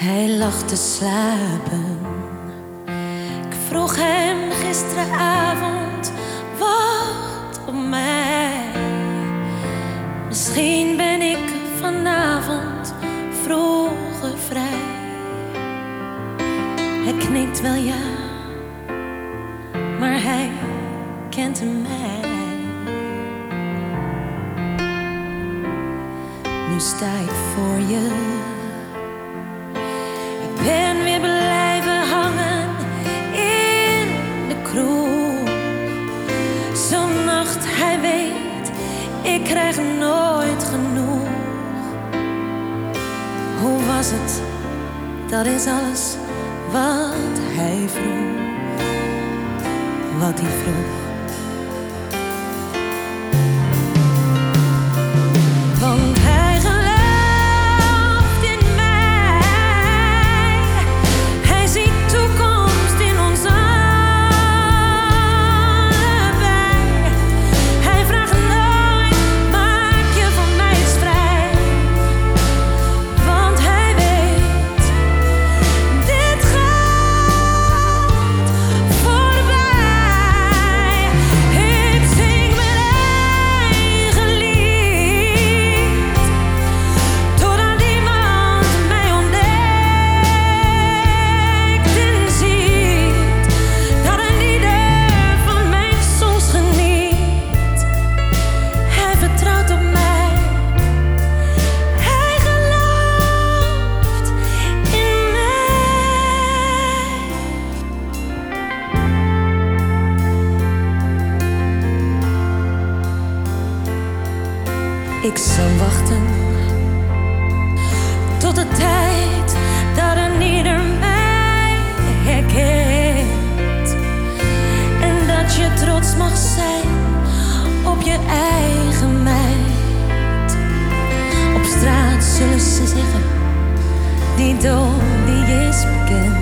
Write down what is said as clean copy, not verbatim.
Hij lag te slapen. Ik vroeg hem gisteravond, wacht op mij. Misschien ben ik vanavond vroeger vrij. Hij knikt wel ja, maar hij kent mij. Nu sta ik voor je. Ik ben weer blijven hangen in de kroeg. Zo'n nacht, hij weet, ik krijg nooit genoeg. Hoe was het? Dat is alles wat hij vroeg. Wat hij vroeg. Want hij gelooft in mij. Hij ziet toekomst in ons allebei. Hij vraagt nooit, maak je van mij eens vrij. Want hij weet, dit gaat voorbij. Ik zing mijn eigen lied, totdat iemand mij ontdekt en ziet dat een ieder van mijn soms geniet. Hij vertrouwt op mij, hij gelooft in mij. Ik zal wachten tot de tijd dat een ieder mij herkent. En dat je trots mag zijn op je eigen meid. Op straat zullen ze zeggen, die dood die is bekend.